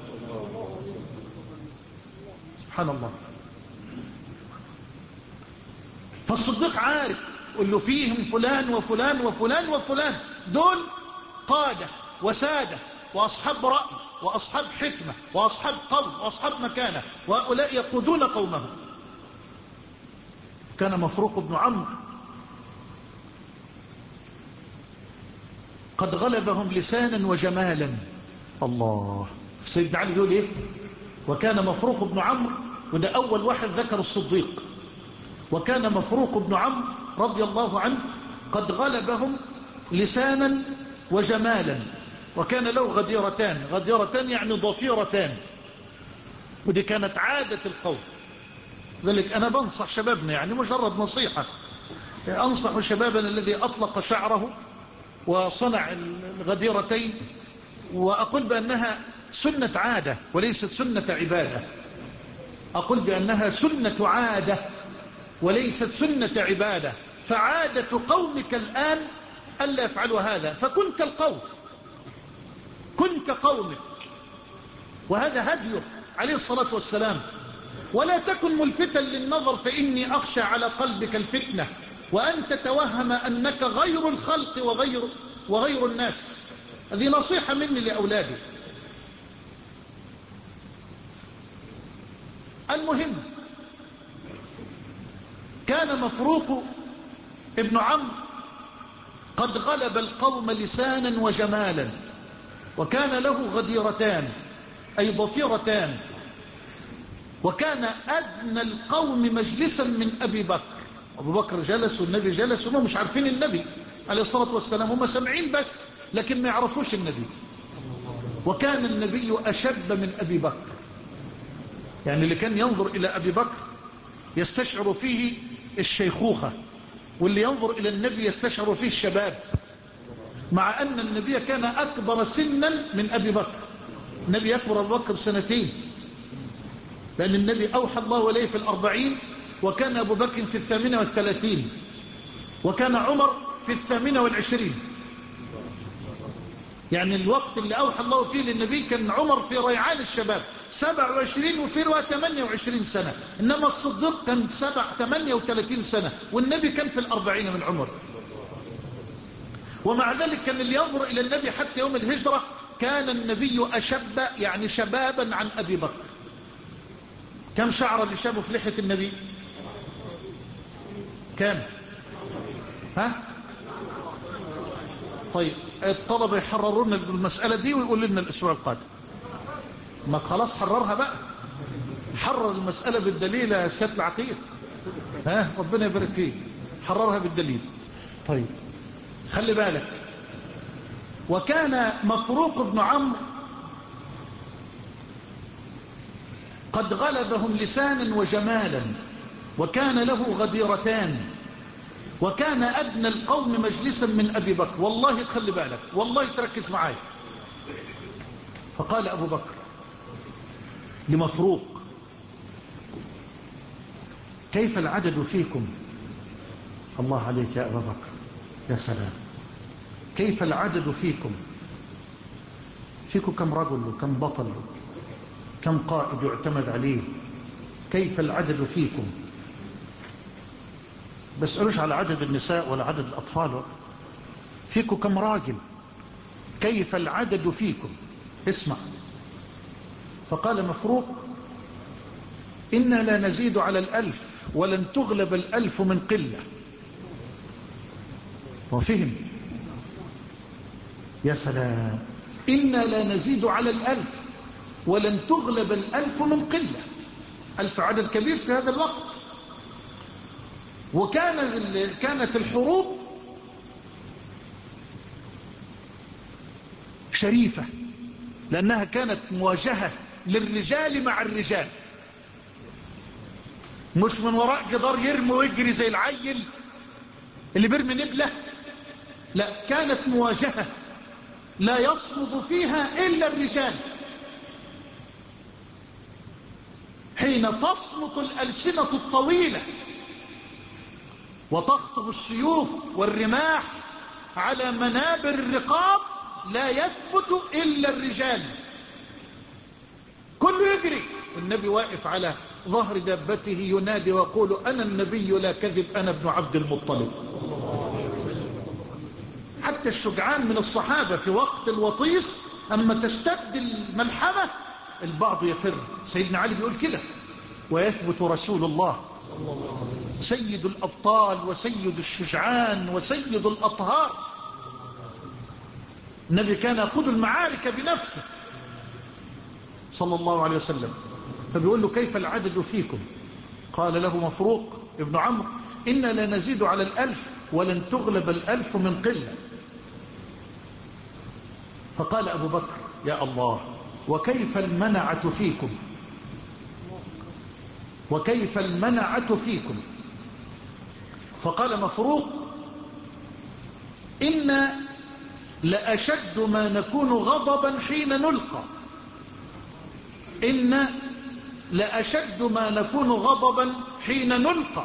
سبحان الله. فالصديق عارف اللي فيهم فلان وفلان وفلان وفلان، دول قادة وسادة وأصحاب رأي وأصحاب حكمة وأصحاب قول وأصحاب مكانة، وهؤلاء يقودون قومهم. كان مفروق بن عمرو قد غلبهم لسانا وجمالا. الله، سيدنا علي يقول ايه؟ وكان مفروق بن عمرو، وده أول واحد ذكر الصديق، وكان مفروق بن عمرو رضي الله عنه قد غلبهم لسانا وجمالا، وكان له غديرتان. غديرتان يعني ضفيرتان، ودي كانت عادة القوم. ذلك أنا بنصح شبابنا، يعني مجرد نصيحة، أنصح شبابنا الذي أطلق شعره وصنع الغديرتين، وأقول بأنها سنة عادة وليست سنة عبادة. أقول بأنها سنة عادة وليست سنة عبادة. فعادة قومك الآن ألا يفعلوا هذا، فكن كالقوم، كن كقومك، وهذا هديه عليه الصلاة والسلام. ولا تكن ملفتا للنظر، فإني أخشى على قلبك الفتنة وأن تتوهم أنك غير الخلق وغير, وغير الناس. هذه نصيحة مني لأولادي. المهم، كان مفروق ابن عمرو قد غلب القوم لسانا وجمالا، وكان له غديرتان أي ضفيرتان، وكان أدنى القوم مجلسا من أبي بكر. أبو بكر جلس والنبي جلس، وهم مش عارفين النبي عليه الصلاة والسلام، هم سمعين بس لكن ما يعرفوش النبي. وكان النبي أشب من أبي بكر، يعني اللي كان ينظر إلى أبي بكر يستشعر فيه الشيخوخة، واللي ينظر إلى النبي يستشعر فيه الشباب، مع أن النبي كان أكبر سنا من أبي بكر. النبي أكبر أبو بكر بسنتين، لأن النبي أوحى الله إليه في الأربعين، وكان أبو بكر في الثامنة والثلاثين، وكان عمر في الثامنة والعشرين. يعني الوقت اللي أوحى الله فيه للنبي كان عمر في ريعان الشباب سبع وعشرين، وفي رواية ثمانية وعشرين سنة، إنما الصديق كان سبع ثمانية وثلاثين سنة، والنبي كان في الأربعين من عمر. ومع ذلك كان اللي ينظر إلى النبي حتى يوم الهجرة كان النبي أشب، يعني شبابا عن أبي بكر. كم شعر اللي شابه في لحية النبي؟ كم؟ ها؟ طيب الطلبة يحررون المسألة دي ويقول لنا الأسبوع القادم. ما خلاص حررها بقى، حرر المسألة بالدليل يا سيادة العقيد. ها ربنا يبارك فيك، حررها بالدليل. طيب خلي بالك، وكان مفروق بن عمرو قد غلبهم لسانا وجمالا، وكان له غديرتان، وكان أدنى القوم مجلسا من أبي بكر. والله تخلي بالك، والله تركز معي. فقال أبو بكر لمفروق: كيف العدد فيكم؟ الله عليك يا أبا بكر، يا سلام، كيف العدد فيكم؟ فيكم كم رجل وكم بطل، كم قائد يعتمد عليه؟ كيف العدد فيكم؟ بسألوش على عدد النساء ولا عدد الأطفال، فيكم كم راجل؟ كيف العدد فيكم؟ اسمع. فقال مفروق: إنا لا نزيد على الألف، ولن تغلب الألف من قلة. وفهم، يا سلام، إنا لا نزيد على الألف ولن تغلب الألف من قلة. ألف عدد كبير في هذا الوقت. وكان كانت الحروب شريفة، لأنها كانت مواجهة للرجال مع الرجال، مش من وراء جدار يرمي ويجري زي العيل اللي بيرمي نبلة. لا، كانت مواجهة لا يصمد فيها إلا الرجال. حين تصمت الألسنة الطويلة وتخطب السيوف والرماح على منابر الرقاب لا يثبت إلا الرجال، كله يجري، والنبي واقف على ظهر دابته ينادي ويقول: أنا النبي لا كذب، أنا ابن عبد المطلب. حتى الشجعان من الصحابة في وقت الوطيس أما تشتد الملحمة البعض يفر. سيدنا علي بيقول كده: ويثبت رسول الله سيد الأبطال وسيد الشجعان وسيد الأطهار. النبي كان يقود المعارك بنفسه صلى الله عليه وسلم. فبيقول له: كيف العدد فيكم؟ قال له مفروق: ابن عمرو إنا لا نزيد على الألف ولن تغلب الألف من قلة. فقال أبو بكر يا الله وكيف المنعة فيكم وكيف المنعة فيكم فقال مفروق إن لأشد ما نكون غضبا حين نلقى إن لأشد ما نكون غضبا حين نلقى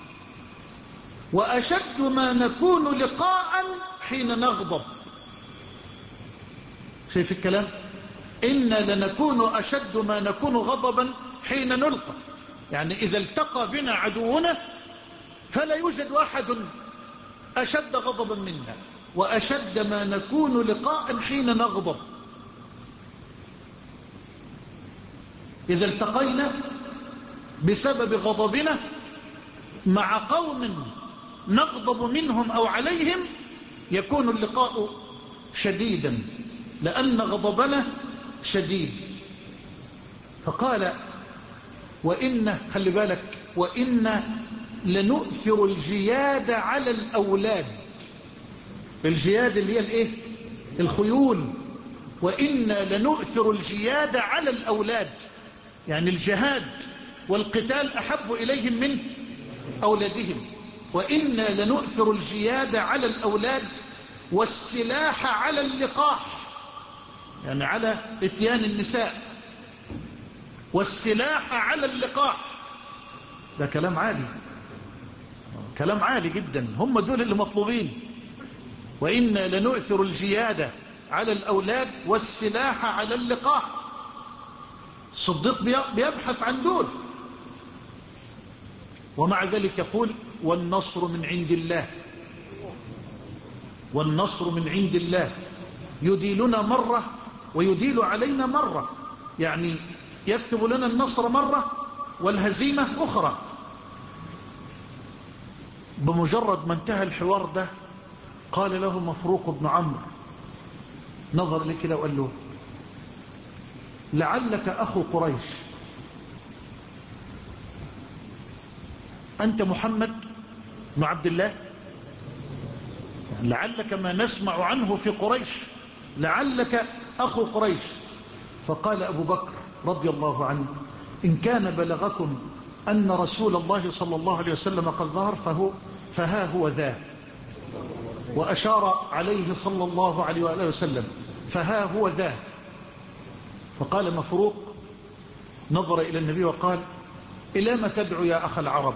وأشد ما نكون لقاء حين نغضب. شايف الكلام؟ إن لنكون أشد ما نكون غضبا حين نلقى، يعني إذا التقى بنا عدونا فلا يوجد واحد أشد غضبا منا، وأشد ما نكون لقاء حين نغضب. إذا التقينا بسبب غضبنا مع قوم نغضب منهم أو عليهم يكون اللقاء شديدا لأن غضبنا شديد. فقال وإن خلي بالك وإن لنؤثر الجياد على الأولاد. الجياد اللي هي الايه؟ الخيول. وإنا لنؤثر الجياد على الأولاد، يعني الجهاد والقتال أحب إليهم من أولادهم. وإنا لنؤثر الجياد على الأولاد والسلاح على اللقاح، يعني على اتيان النساء، والسلاح على اللقاح. ده كلام عالي، كلام عالي جدا، هم دول اللي مطلوبين. وإنا لنؤثر الجياد على الأولاد والسلاح على اللقاح. الصديق بيبحث عن دول، ومع ذلك يقول والنصر من عند الله، والنصر من عند الله يديلنا مرة ويديل علينا مرة، يعني يكتب لنا النصر مرة والهزيمة أخرى. بمجرد ما انتهى الحوار ده قال له مفروق بن عمرو، نظر لي كده وقال له لعلك أخو قريش، أنت محمد بن عبد الله؟ لعلك ما نسمع عنه في قريش، لعلك أخو قريش. فقال أبو بكر رضي الله عنه إن كان بلغكم أن رسول الله صلى الله عليه وسلم قد ظهر فهو فها هو ذا، وأشار عليه صلى الله عليه وآله وسلم فها هو ذا. فقال مفروق نظر إلى النبي وقال إلى ما تدعو يا أخ العرب،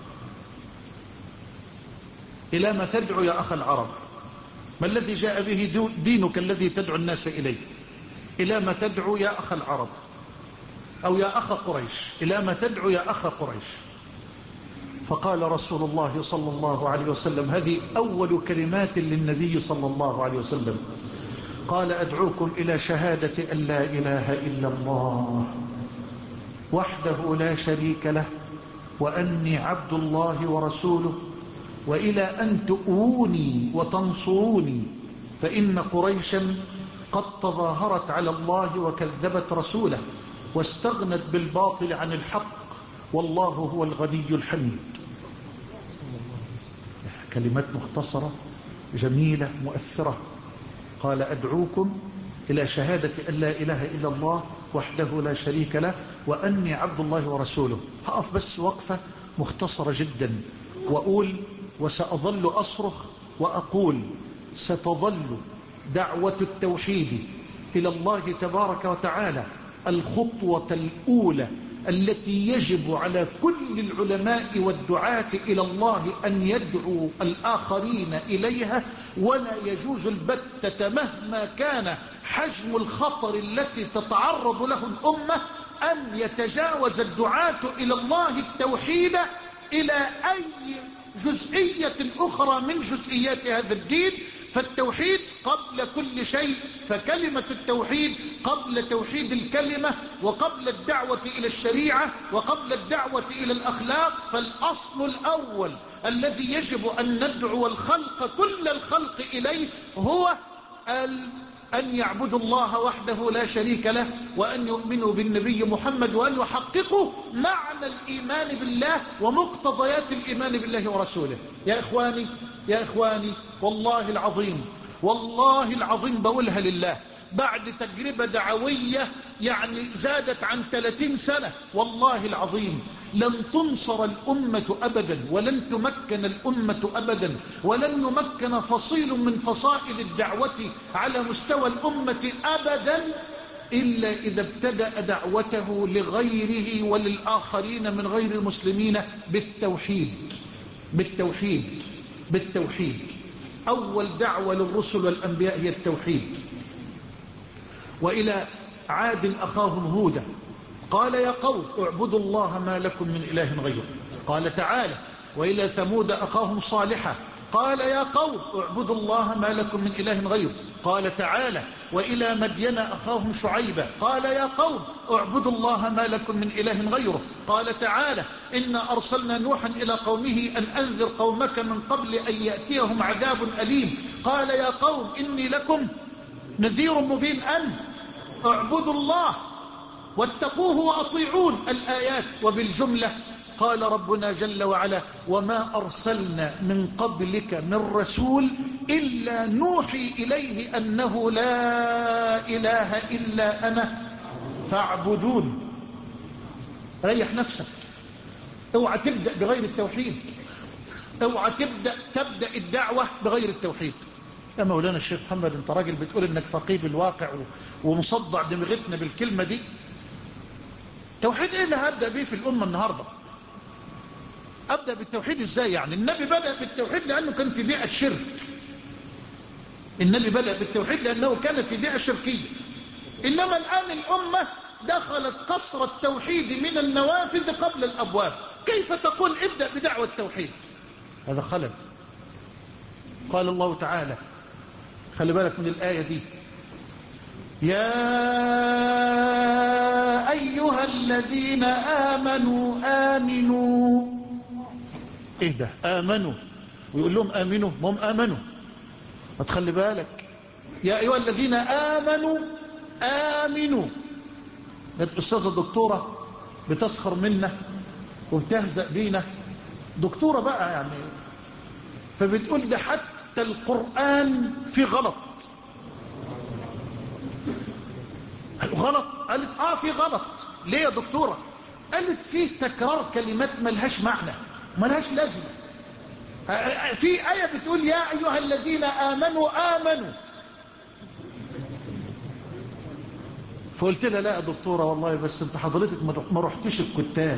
إلى ما تدعو يا أخ العرب، ما الذي جاء به دينك الذي تدعو الناس إليه؟ إلى ما تدعو يا أخ العرب، أو يا أخ قريش، إلى ما تدعو يا أخ قريش. فقال رسول الله صلى الله عليه وسلم، هذه أول كلمات للنبي صلى الله عليه وسلم، قال أدعوكم إلى شهادة أن لا إله إلا الله وحده لا شريك له وأني عبد الله ورسوله، وإلى أن تؤوني وتنصروني، فإن قريشا قد تظاهرت على الله وكذبت رسوله واستغنت بالباطل عن الحق والله هو الغني الحميد. كلمات مختصرة جميلة مؤثرة. قال أدعوكم إلى شهادة أن لا إله إلا الله وحده لا شريك له وأني عبد الله ورسوله. هقف بس وقفة مختصرة جدا وأقول وسأظل أصرخ وأقول ستظل دعوة التوحيد إلى الله تبارك وتعالى الخطوة الأولى التي يجب على كل العلماء والدعاة إلى الله أن يدعوا الآخرين إليها، ولا يجوز البتة مهما كان حجم الخطر التي تتعرض له الأمة أن يتجاوز الدعاة إلى الله التوحيد إلى أي جزئية أخرى من جزئيات هذا الدين. فالتوحيد قبل كل شيء، فكلمة التوحيد قبل توحيد الكلمة، وقبل الدعوة إلى الشريعة، وقبل الدعوة إلى الأخلاق. فالأصل الأول الذي يجب أن ندعو الخلق كل الخلق إليه هو أن يعبدوا الله وحده لا شريك له، وأن يؤمنوا بالنبي محمد، وأن يحققوا معنى الإيمان بالله ومقتضيات الإيمان بالله ورسوله. يا إخواني يا إخواني والله العظيم والله العظيم بقولها لله، بعد تجربة دعوية يعني زادت عن ثلاثين سنة، والله العظيم لن تنصر الأمة أبدا، ولن تمكن الأمة أبدا، ولن يمكن فصيل من فصائل الدعوة على مستوى الأمة أبدا إلا إذا ابتدأ دعوته لغيره وللآخرين من غير المسلمين بالتوحيد بالتوحيد بالتوحيد. أول دعوة للرسل والأنبياء هي التوحيد. وإلى عاد أخاهم هودا قال يا قوم اعبدوا الله ما لكم من إله غيره. قال تعالى وإلى ثمود أخاهم صالحا قال يا قوم اعبدوا الله ما لكم من إله غيره. قال تعالى وإلى مدين أخاهم شعيبا قال يا قوم اعبدوا الله ما لكم من إله غيره. قال تعالى إنا أرسلنا نوحا إلى قومه أن أنذر قومك من قبل أن يأتيهم عذاب أليم. قال يا قوم إني لكم نذير مبين أن اعبدوا الله واتقوه وأطيعون الآيات. وبالجملة قال ربنا جل وعلا وما أرسلنا من قبلك من رسول إلا نوحي إليه أنه لا إله إلا أنا فاعبدون. ريح نفسك، اوعى تبدأ بغير التوحيد، اوعى تبدأ تبدأ الدعوة بغير التوحيد. يا مولانا الشيخ محمد انت راجل بتقول انك فقيه بالواقع ومصدع دماغتنا بالكلمة دي. توحيد ايه اللي هبدأ بيه في الأمة النهاردة؟ أبدأ بالتوحيد ازاي يعني؟ النبي بدأ بالتوحيد لأنه كان في بيئة شرك. النبي بدأ بالتوحيد لأنه كان في بيئة شركية. إنما الآن الأمة دخلت قصر التوحيد من النوافذ قبل الأبواب. كيف تقول ابدأ بدعوة التوحيد؟ هذا خلل. قال الله تعالى خلي بالك من الآية دي يا أيها الذين آمنوا آمنوا. إيه ده آمنوا ويقول لهم آمنوا؟ ما هم آمنوا. ما تخلي بالك يا أيها الذين آمنوا آمنوا. الأستاذة الدكتورة بتسخر منا وبتهزأ بينا، دكتورة بقى يعني، فبتقول ده حتى القرآن في غلط. غلط؟ قالت آه في غلط. ليه يا دكتورة؟ قالت فيه تكرار كلمات ملهاش معنى ملهاش لازمة. في آية بتقول يا أيها الذين آمنوا آمنوا، فقلت لها لا يا دكتورة والله بس انت حضرتك ما رحتش الكتاب،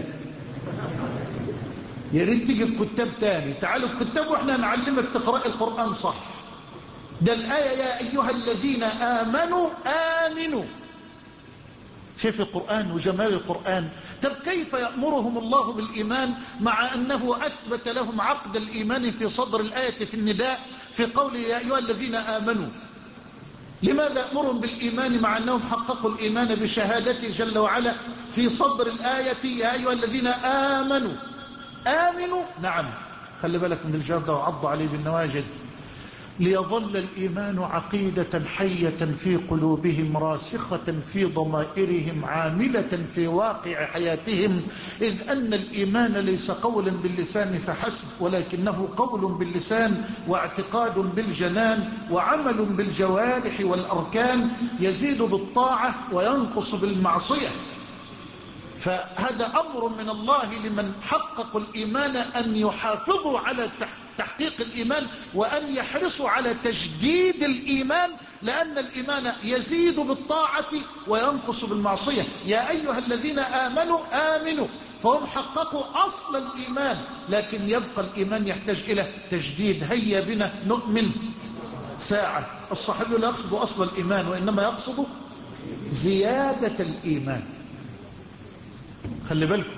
يا ريت تيجي الكتاب تاني. تعالوا الكتاب واحنا نعلمك تقرأ القرآن صح. ده الآية يا أيها الذين آمنوا آمنوا. شايف القرآن وجمال القرآن. طب كيف يأمرهم الله بالإيمان مع أنه أثبت لهم عقد الإيمان في صدر الآية في النداء في قوله يا أيها الذين آمنوا؟ لماذا يأمرهم بالإيمان مع أنهم حققوا الإيمان بشهادته جل وعلا في صدر الآية يا أيها الذين آمنوا آمنوا؟ نعم خلي بالك من الجار ده وعضوا عليه بالنواجد. ليظل الإيمان عقيدة حية في قلوبهم راسخة في ضمائرهم عاملة في واقع حياتهم، إذ أن الإيمان ليس قولا باللسان فحسب ولكنه قول باللسان واعتقاد بالجنان وعمل بالجوارح والأركان، يزيد بالطاعة وينقص بالمعصية. فهذا أمر من الله لمن حققوا الإيمان أن يحافظوا على تحقيق الإيمان وأن يحرصوا على تجديد الإيمان، لأن الإيمان يزيد بالطاعة وينقص بالمعصية. يا أيها الذين آمنوا آمنوا، فهم حققوا أصل الإيمان، لكن يبقى الإيمان يحتاج إلى تجديد. هيا بنا نؤمن ساعة. الصحابي لا يقصد أصل الإيمان وإنما يقصد زيادة الإيمان. خلي بالكم.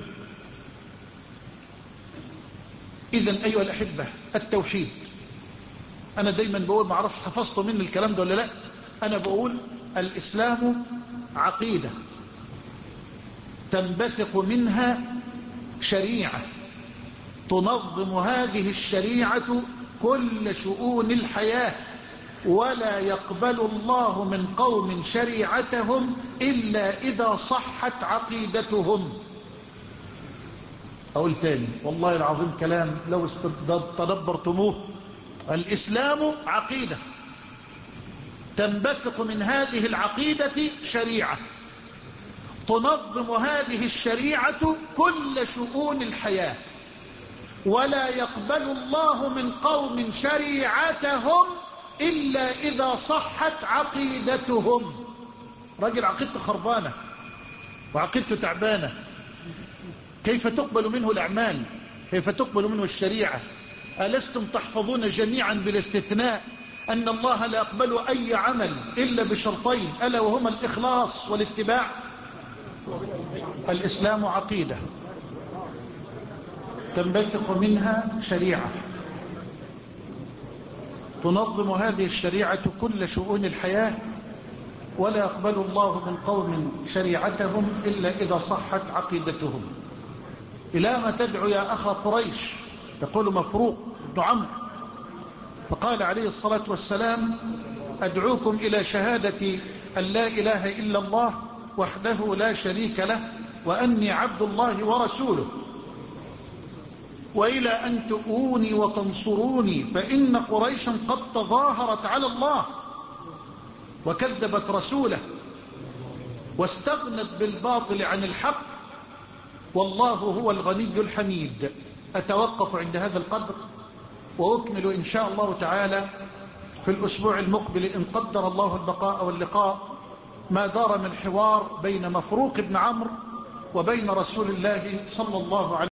إذن أيها الأحبة التوحيد، أنا دايما بقول ما أعرفش حفظتوا مني الكلام ده ولا لا، أنا بقول الإسلام عقيدة تنبثق منها شريعة تنظم هذه الشريعة كل شؤون الحياة ولا يقبل الله من قوم شريعتهم إلا إذا صحت عقيدتهم. أقول تاني والله العظيم كلام لو تدبرتموه. الإسلام عقيدة، تنبثق من هذه العقيدة شريعة، تنظم هذه الشريعة كل شؤون الحياة، ولا يقبل الله من قوم شريعتهم إلا إذا صحت عقيدتهم. راجل عقيدته خربانة وعقيدته تعبانة، كيف تقبل منه الأعمال؟ كيف تقبل منه الشريعة؟ ألستم تحفظون جميعا بلا استثناء أن الله لا يقبل أي عمل إلا بشرطين، ألا وهما الإخلاص والاتباع؟ الإسلام عقيدة تنبثق منها شريعة، تنظم هذه الشريعة كل شؤون الحياة، ولا يقبل الله من قوم شريعتهم إلا إذا صحت عقيدتهم. إلى ما تدعو يا أخا قريش؟ يقول مفروق بن عمرو، فقال عليه الصلاة والسلام: أدعوكم إلى شهادة أن لا إله إلا الله وحده لا شريك له وأني عبد الله ورسوله، وإلى أن تؤوني وتنصروني، فإن قريشا قد تظاهرت على الله وكذبت رسوله واستغنت بالباطل عن الحق، والله هو الغني الحميد. أتوقف عند هذا القدر وأكمل إن شاء الله تعالى في الأسبوع المقبل إن قدر الله البقاء واللقاء ما دار من حوار بين مفروق بن عمرو وبين رسول الله صلى الله عليه